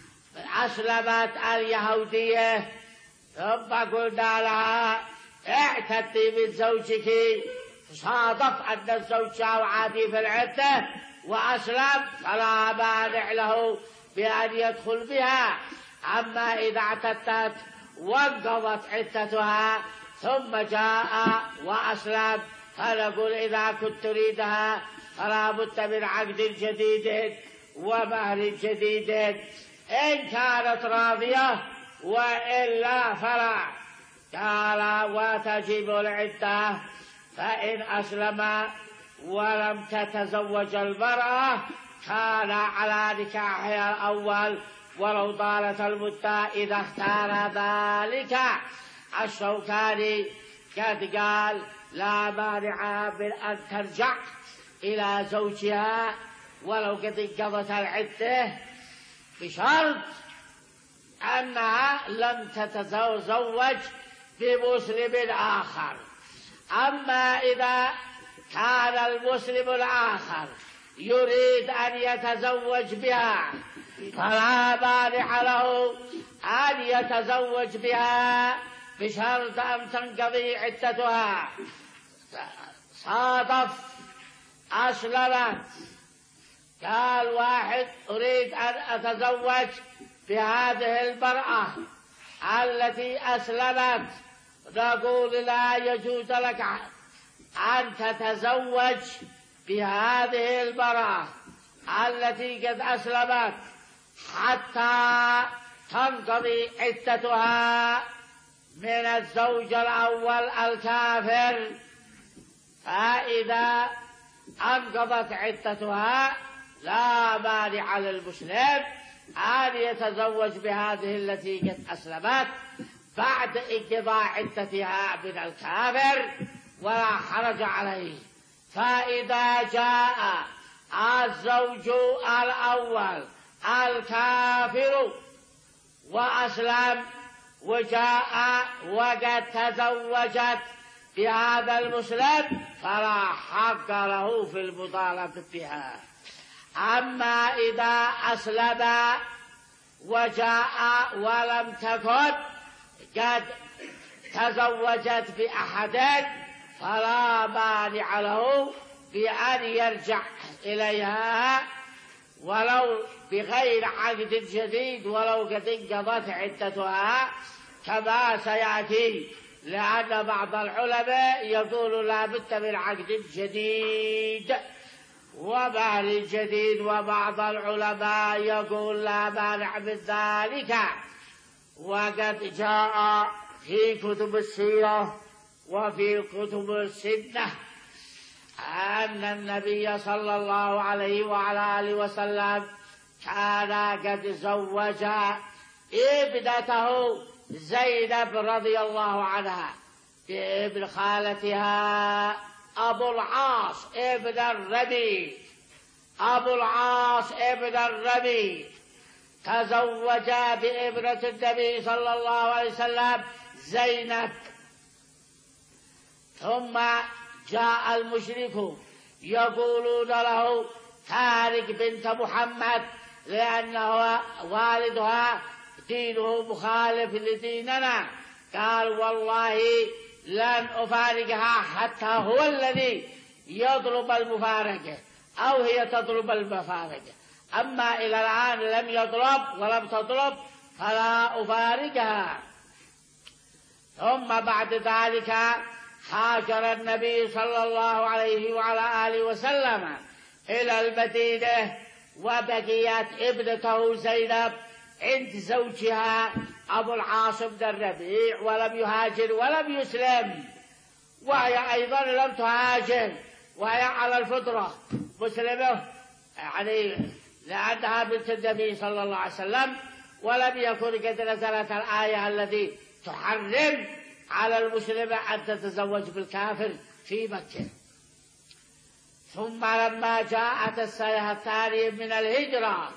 أسلمت اليهودية ثم قلنا لها اعتدي من زوجك، صادف أن الزوج جاء عادي في العدة وأسلم فلا مانع له بأن يدخل بها. أما إذا اعتدت وانقضت عدتها ثم جاء وأسلم فنقول إذا كنت تريدها فلا بد من عقد جديد ومهر جديد إن كانت راضية، وإلا فلا. قال وتجب العدة فإن أسلم ولم تتزوج المرأة كان على نكاحها الأول ولو طالت المدة إذا اختار ذلك. الشوكاني قد قال لا مانع من أن ترجع إلى زوجها ولو قد انقضت العدة بشرط أنها لم تتزوج بمسلم آخر. أما إذا كان المسلم الآخر يريد أن يتزوج بها فلا مانع له أن يتزوج بها بشرط أن تنقضي عدتها. صادف أسلمت، قال واحد أريد أن أتزوج بهذه المرأة التي أسلمت، نقول لا يجوز لك أن تتزوج بهذه المرأة التي قد أسلمت حتى تنقضي عدتها من الزوج الأول الكافر. فإذا انقضت عدتها لا مانع للمسلم أن يتزوج بهذه التي قد أسلمت بعد انقضاء عدتها من الكافر ولا حرج عليه. فإذا جاء الزوج الأول الكافر وأسلم وجاء وقد تزوجت بهذا المسلم فلا حق له في المطالبة بها. أما إذا أسلم وجاء ولم تكن قد تزوجت بأحد فلا مانع له بأن يرجع إليها ولو بغير عقد جديد ولو قد انقضت عدتها كما سيأتي، لأن بعض العلماء يقول لا بد من عقد جديد ومهر جديد، وبعض العلماء يقول لا مانع من ذلك. وقد جاء في كتب السيرة وفي كتب السنة أن النبي صلى الله عليه وعلى آله وسلم كان قد زوج ابنته زينب رضي الله عنها بابن خالتها أبو العاص ابن الربيع. أبو العاص ابن الربيع تزوج بابنة النبي صلى الله عليه وسلم زينب، ثم جاء المشركون يقولون له تارك بنت محمد لأنه والدها دينه مخالف لديننا. قال والله لن أفارقها حتى هو الذي يطلب المفارقة أو هي تطلب المفارقة، أما إلى الآن لم يطلب ولم تطلب فلا أفارقها. ثم بعد ذلك هاجر النبي صلى الله عليه وعلى آله وسلم إلى المدينة، وبقيت ابنته زينب عند زوجها أبو العاص بن الربيع، ولم يهاجر ولم يسلم، وهي أيضا لم تهاجر، وهي على الفطرة مسلمة، يعني لأنها بنت النبي صلى الله عليه وسلم، ولم يكن قد نزلت الآية التي تحرم على المسلمة أن تتزوج بالكافر في مكة. ثم لما جاءت السنة الثانية من الهجرة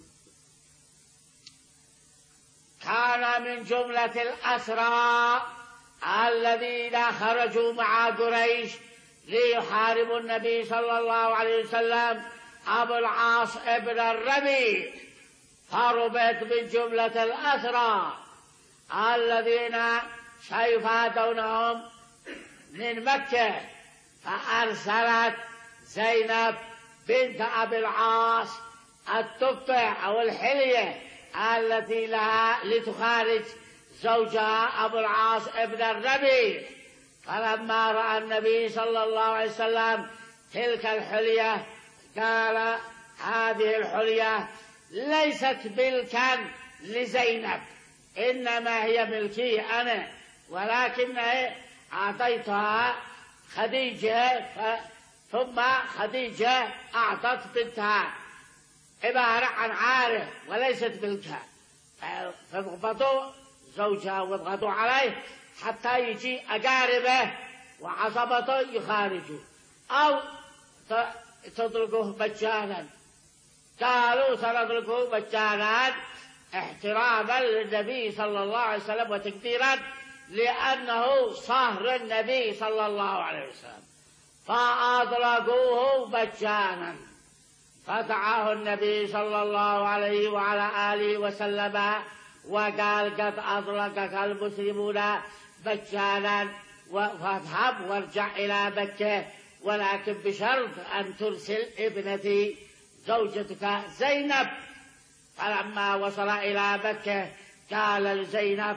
كان من جملة الأسرى الذين خرجوا مع قريش ليحاربوا النبي صلى الله عليه وسلم أبو العاص ابن الربيع، هربت من جملة الأسرى الذين سيفادونهم من مكة، فأرسلت زينب بنت أبي العاص التقطع أو الحلية التي لها لتخارج زوجها أبو العاص ابن الربيع. فلما رأى النبي صلى الله عليه وسلم تلك الحلية قال: هذه الحلية ليست ملكا لزينب، إنما هي ملكي أنا، ولكن أعطيتها خديجة، ثم خديجة أعطت بنتها، عبارة عن عارة وليست ملكها. فضغطوا زوجها واضغطوا عليه حتى يجي أقاربه وعصبته يخارجوا أو تطلقوه مجانا. قالوا سنطلقوه مجانا احتراما للنبي صلى الله عليه وسلم وتقديرا لأنه صهر النبي صلى الله عليه وسلم، فأطلقوه مجانا. فدعاه النبي صلى الله عليه وعلى آله وسلم وقال: قد أطلقك المسلمون مجانا، فاذهب وارجع إلى مكة، ولكن بشرط أن ترسل ابنتي زوجتك زينب. فلما وصل إلى مكة قال لزينب: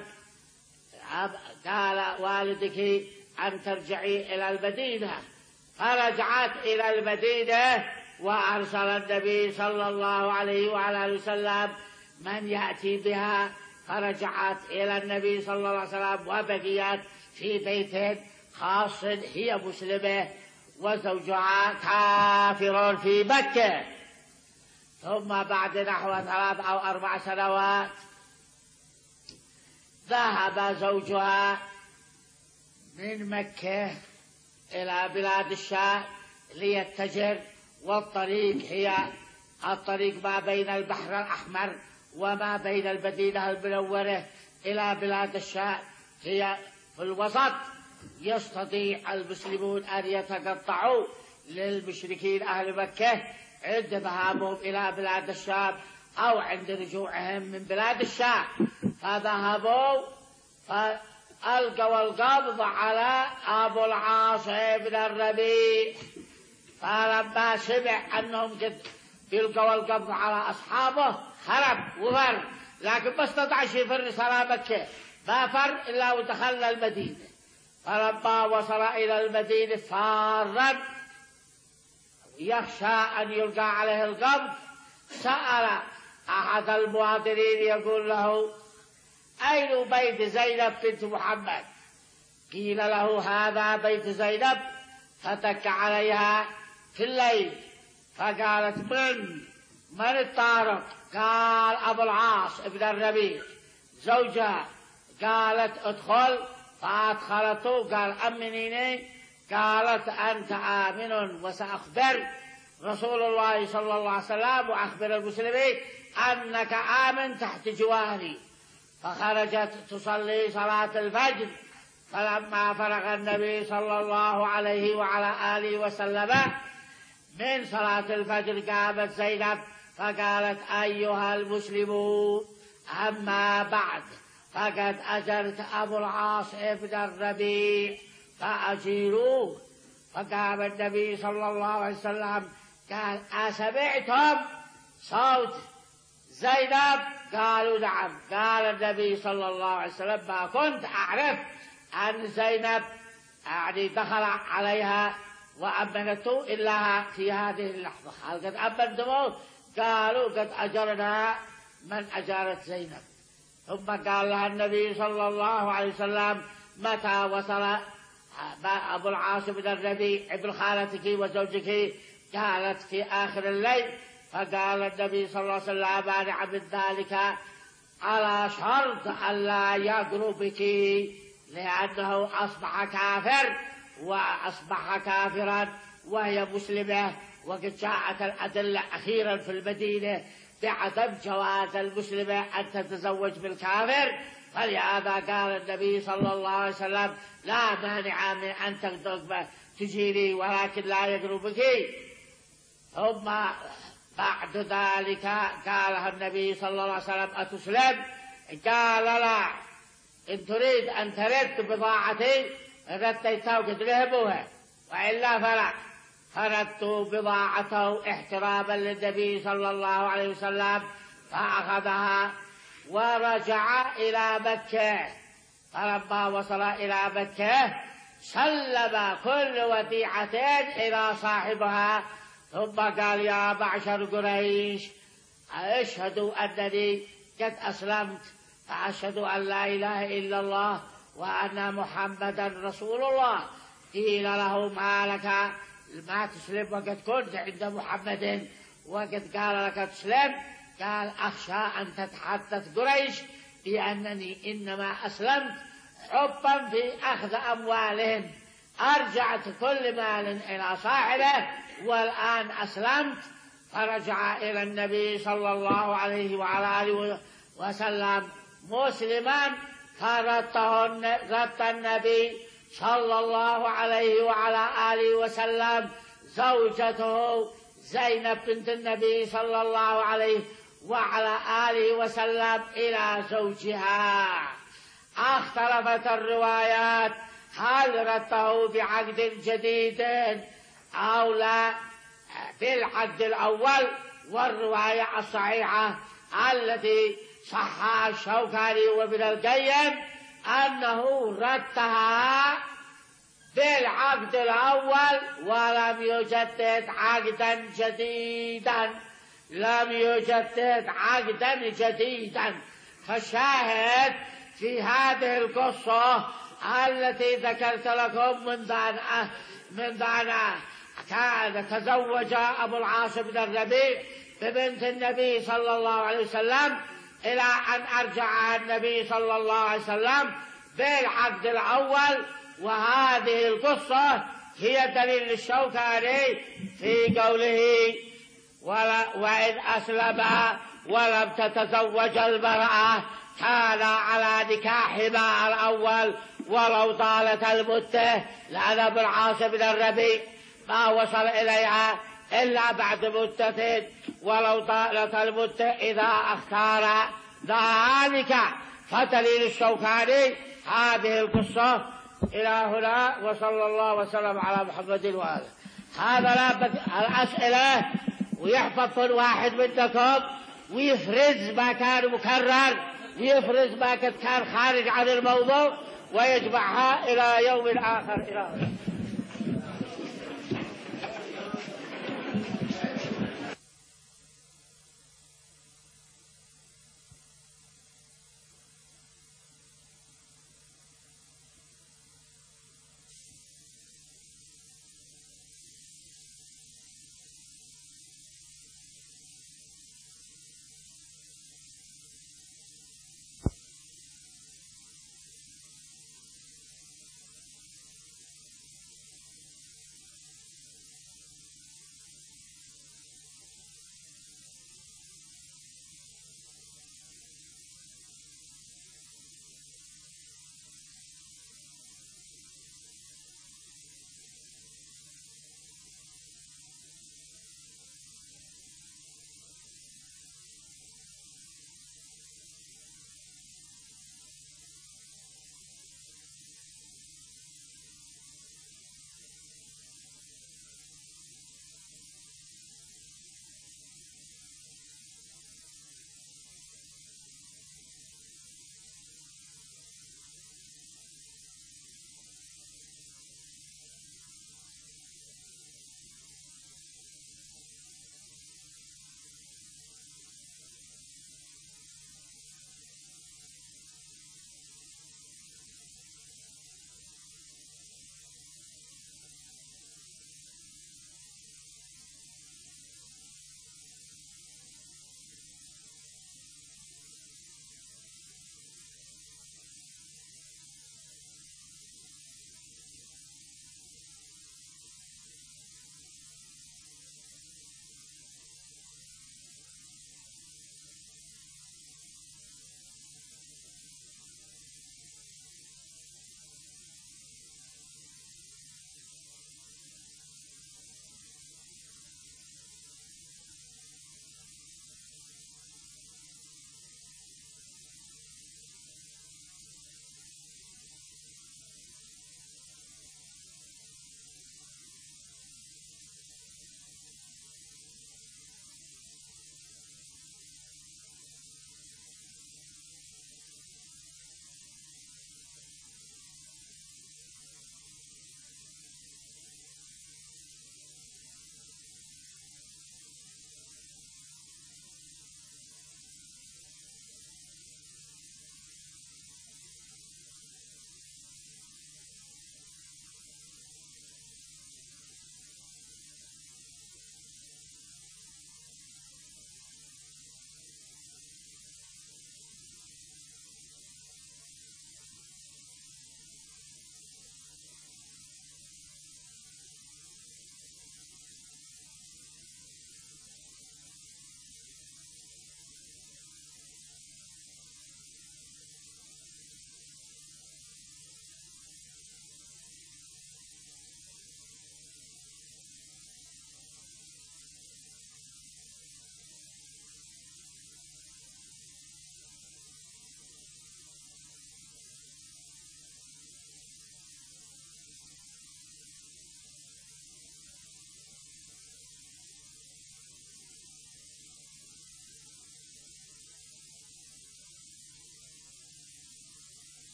قال والدك أن ترجعي إلى المدينة. فرجعت إلى المدينة، وأرسل النبي صلى الله عليه وعلى آله وسلم من يأتي بها، فرجعت إلى النبي صلى الله عليه وسلم وبقيت في بيت خاص هي مسلمة وزوجها كافر في مكة. ثم بعد نحو ثلاث أو أربع سنوات ذهب زوجها من مكة إلى بلاد الشام ليتجر، والطريق هي الطريق ما بين البحر الأحمر وما بين المدينة المنورة إلى بلاد الشام، هي في الوسط. يستطيع المسلمون أن يتقطعوا للمشركين أهل مكة عند ذهابهم إلى بلاد الشام أو عند رجوعهم من بلاد الشام. فذهبوا فألقوا القبض على أبو العاص بن الربيع، فلما سمع أنهم قد يلقوا القبض على أصحابه خرب وفر، لكن ما استطاعش يفر صار مكة، ما فر إلا ودخل المدينة. فلما وصل إلى المدينة فارا يخشى أن يلقى عليه القبض، سأل أحد المواطنين يقول له: أين بيت زينب بنت محمد؟ قيل له: هذا بيت زينب. فتك عليها في الليل فقالت: من من الطارق؟ قال: أبو العاص ابن الربيع زوجها. قالت: ادخل. فأدخلته. قال: أمنيني. قالت: أنت آمن، وسأخبر رسول الله صلى الله عليه وسلم وأخبر المسلمين أنك آمن تحت جواري. فخرجت تصلي صلاة الفجر، فلما فرغ النبي صلى الله عليه وعلى آله وسلم من صلاة الفجر قامت زينب فقالت: أيها المسلمون، أما بعد، فقد أجرت أبو العاص ابن الربيع فأجيروه. فقام النبي صلى الله عليه وسلم قال: أسمعتم صوت زينب؟ قالوا: نعم. قال النبي صلى الله عليه وسلم: ما كنت أعرف أن زينب يعني دخل عليها وأمنته إلا في هذه اللحظة. قد أمنتموه قالوا قد أجرنا من أجارت زينب. ثم قال لها النبي صلى الله عليه وسلم متى وصل أبو العاص بن الربيع ابن خالتك وزوجك؟ قالت في آخر الليل. فقال النبي صلى الله عليه وسلم مانع من ذلك على شرط ألا يقربك، لأنه أصبح كافر وأصبح كافرا وهي مسلمة، وقد جاءت الأدلة أخيرا في المدينة بعدم جواز المسلمة أن تتزوج بالكافر. فلهذا قال النبي صلى الله عليه وسلم لا مانع من أن تجيري ولكن لا يقربك. ثم بعد ذلك قالها النبي صلى الله عليه وسلم أتسلم؟ قال لا، إن تريد أن ترد بضاعتي رديتها وقد ذهبوها، وإلا فلا. فردت بضاعته احتراما للنبي صلى الله عليه وسلم، فأخذها ورجع إلى مكة. فلما وصل إلى مكة سلم كل وديعتين إلى صاحبها، ثم قال يا معشر قريش أشهدوا أنني قد أسلمت، فأشهد أن لا إله إلا الله وأن محمدا رسول الله. قيل له ما لك ما تسلم وقد كنت عند محمد وقد قال لك تسلم؟ قال أخشى أن تتحدث قريش بأنني إنما أسلمت حبا في أخذ أموالهم، أرجعت كل مال إلى صاحبه والآن أسلمت. فرجع إلى النبي صلى الله عليه وعلى آله وسلم مسلما، فرد النبي صلى الله عليه وعلى آله وسلم زوجته زينب بنت النبي صلى الله عليه وعلى آله وسلم إلى زوجها. اختلفت الروايات هل رده بعقد جديد أو لا بالعقد الأول. والرواية الصحيحة التي صحها الشوكاني وابن القيم أنه ردها بالعقد الأول ولم يجدد عقدا جديدا، لم يجدد عقدا جديدا. فالشاهد في هذه القصة التي ذكرت لكم من ذان من ذان كان تزوج أبو العاص بن الربيع ببنت النبي صلى الله عليه وسلم إلى أن أرجع النبي صلى الله عليه وسلم بالعقد الأول. وهذه القصة هي دليل الشوكاني في قوله وإن أسلم ولم تتزوج المرأة كان على نكاحهما الأول ولو طالت المدة، لأن أبو العاص بن الربيع ما وصل إليها إلا بعد مدة ولو طالت المدة إذا اختار ذلك. فدليل الشوكاني هذه القصة. إلى هنا وصلى الله وسلم على محمد وآله. هذا لا الأسئلة ويحفظ كل واحد منكم ويفرز ما كان مكرر ويفرز ما كان خارج عن الموضوع ويجمعها إلى يوم آخر. إلى